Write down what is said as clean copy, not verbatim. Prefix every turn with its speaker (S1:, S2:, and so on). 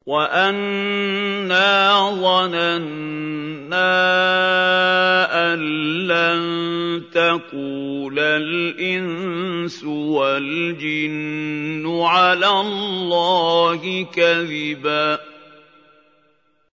S1: وَأَنَّا ظَنَنَّا أَن لَّن تَقُولَ الْإِنسُ وَالْجِنُّ عَلَى اللَّهِ كَذِبًا